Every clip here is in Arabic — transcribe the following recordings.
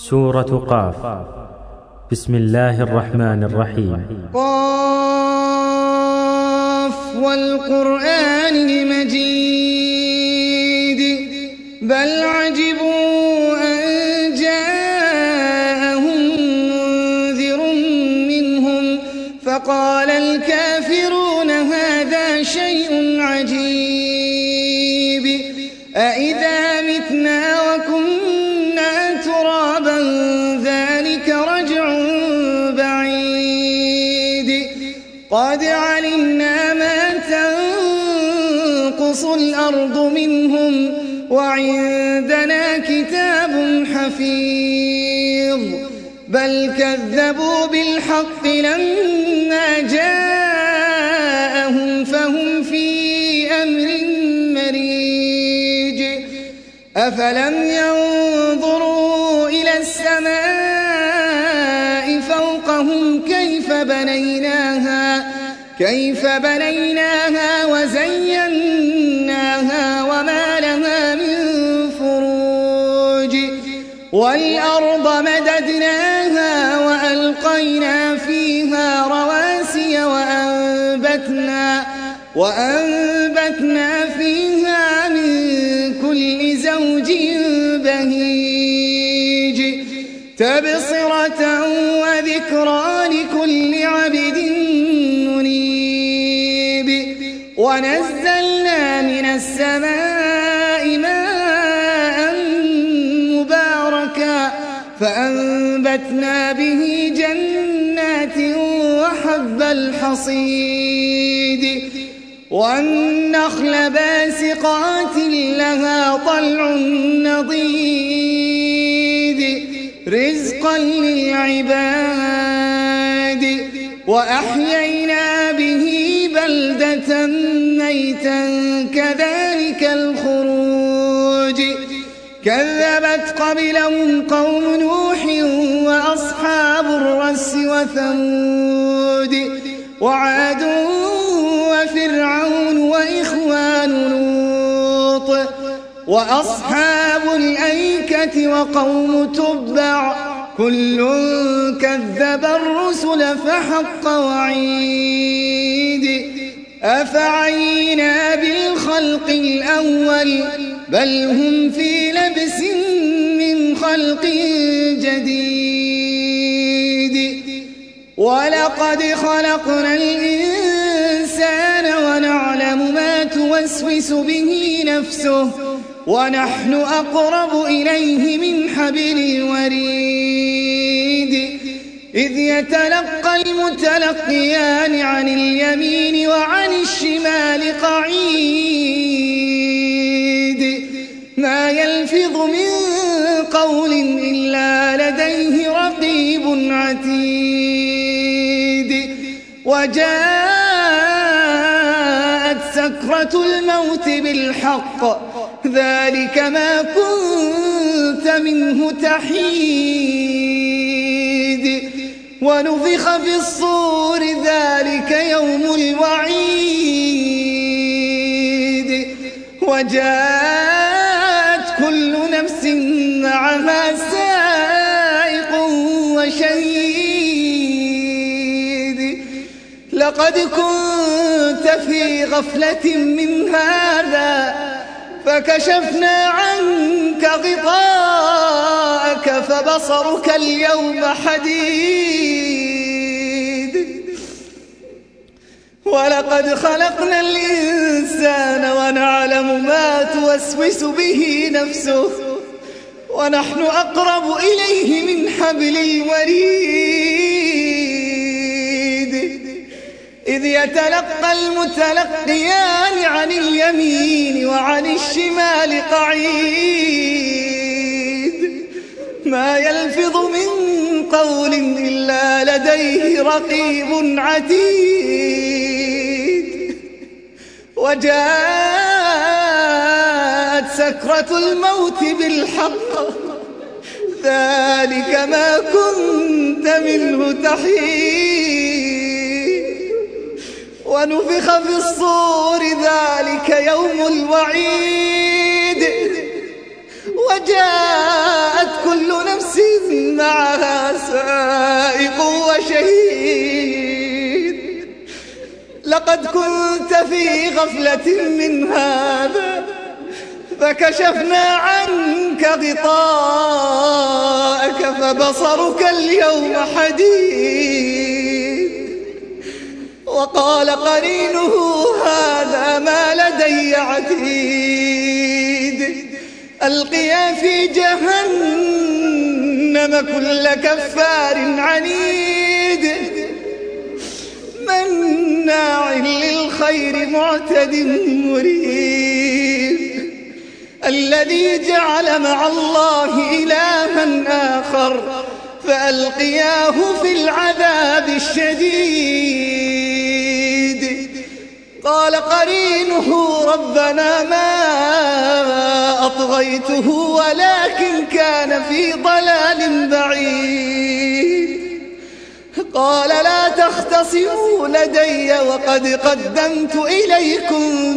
سورة قاف. بسم الله الرحمن الرحيم. قاف والقرآن المجيد بل عجبوا أن جاءهم منذر منهم فقال الكافرون هذا شيء عجيب أإذا متنا وكنا ترابا ذلك رجع بعيد قد علمنا ما تنقص الأرض منهم وعندنا كتاب حفيظ بل كذبوا بالحق لما جاءهم فهم في أمر مريج أفلم ينظروا إلى السماء فوقهم كيف بنيناها وزيناها وما لها من فروج والأرض مددناها وألقينا فيها رواسي وأنبتنا فيها من كل زوج بهيج تبصرة وذكرى لكل عبد منيب ونزلنا من السماء ماء مباركا فأنبتنا به جنات وحب الحصيد والنخل باسقات لها طلع نضيد رزقا للعباد وأحيينا به بلدة ميتا كذلك الخروج كذبت قبلهم قوم نوح وأصحاب الرس وثمود وعاد وفرعون وإخوان لوط وأصحاب الأيكة وقوم تبع كل كذب الرسل فحق وعيد أفعينا بالخلق الأول بل هم في لبس من خلق جديد ولقد خلقنا الإنسان ونعلم ما توسوس به نفسه ونحن أقرب إليه من حبل الوريد إذ يتلقى المتلقيان عن اليمين وعن الشمال قعيد ما يلفظ من قول إلا لديه رقيب عتيد وجاءت سكرة الموت بالحق ذلك ما كنت منه تحيد ونفخ في الصور ذلك يوم الوعيد وجاءت كل نفس معها سائق وشهيد لقد كنت في غفلة من هذا فكشفنا عنك غطاءك فبصرك اليوم حديد ولقد خلقنا الإنسان ونعلم ما توسوس به نفسه ونحن أقرب إليه من حبل الوريد إذ يتلقى المتلقيان عن اليمين وعن الشمال قعيد ما يلفظ من قول إلا لديه رقيب عتيد وجاءت سكرة الموت بالحق ذلك ما كنت منه تحيد ونفخ في الصور ذلك يوم الوعيد وجاءت كل نفس معها سائق وشهيد. لقد كنت في غفلة من هذا فكشفنا عنك غطاءك فبصرك اليوم حديد. وقال قرينه هذا ما لدي عتيد. ألقيا في جهنم كل كفار عنيد مناع للخير معتد مريب. الذي جعل مع الله إلها آخر فألقياه في العذاب الشديد. قال قرينه ربنا ما أطغيته ولكن كان في ضلال بعيد. قال لا تختصموا لدي وقد قدمت إليكم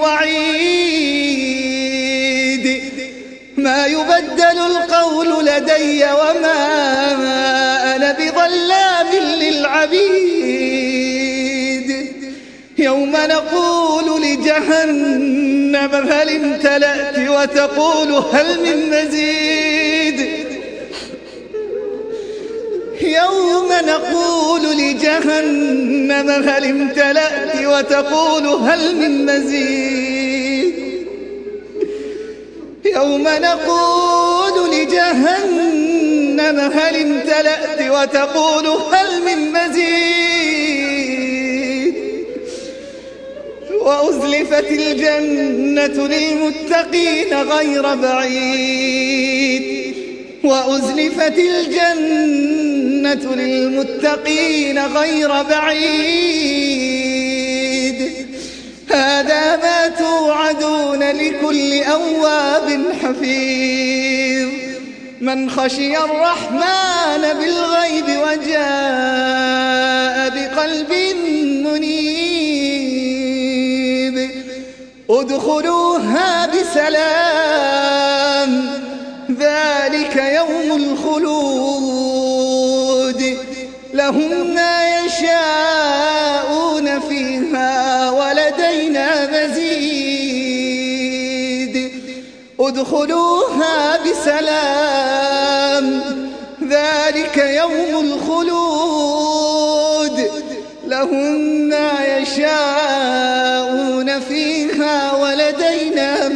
بالوعيد. ما يبدل القول لدي وما أنا بظلام للعبيد. يوم نقول لجهنم هل امتلأت وتقول هل من مزيد. يوم نقول لجهنم هل امتلأت وتقول هل من مزيد. يوم نقول لجهنم هل امتلأت وتقول هل من مزيد. وأزلفت الجنة للمتقين غير بعيد. وأزلفت الجنة للمتقين غير بعيد. هذا ما توعدون لكل أواب حفيظ. من خشي الرحمن بالغيب وجاء بقلب منيب. ادخلوها بسلام ذلك يوم الخلود. لهم ما يشاءون فيها ولدينا مزيد. ادخلوها بسلام ذلك يوم الخلود. لهم ما يشاءون فيها ولدينا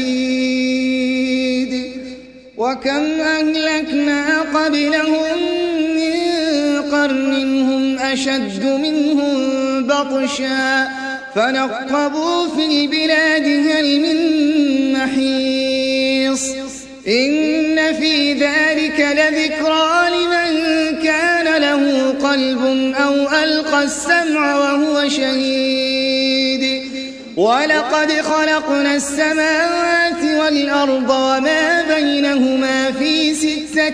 مزيد. وكم أهلكنا قبلهم من قرن هم أشد منهم بطشا فنقبوا في البلاد هل من محيص. إن في ذلك لذكرى لمن كان له قلب أو ألقى السمع وهو شهيد. ولقد خلقنا السماوات والأرض وما بينهما في 6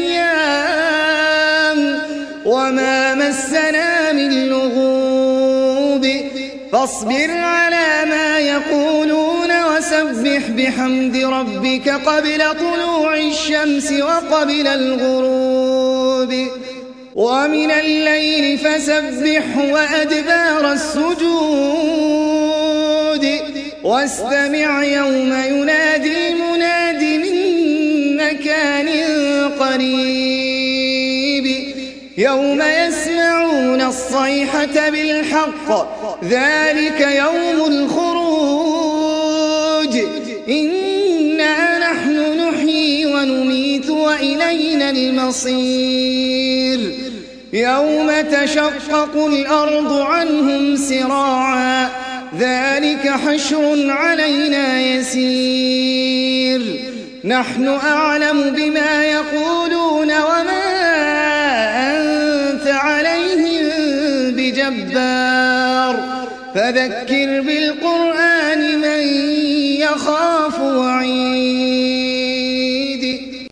أيام وما مسنا من لغوب. فاصبر على ما يقولون وسبح بحمد ربك قبل طلوع الشمس وقبل الغروب. ومن الليل فسبح وأدبار السجود. واستمع يوم ينادي المناد من مكان قريب. يوم يسمعون الصيحة بالحق ذلك يوم الخروج. إنا نحن نحيي ونميت وإلينا المصير. يوم تشقق الأرض عنهم سراعا ذلك حشر علينا يسير. نحن أعلم بما يقولون وما أنت عليهم بجبار. فذكر بالقرآن من يخاف وعيد.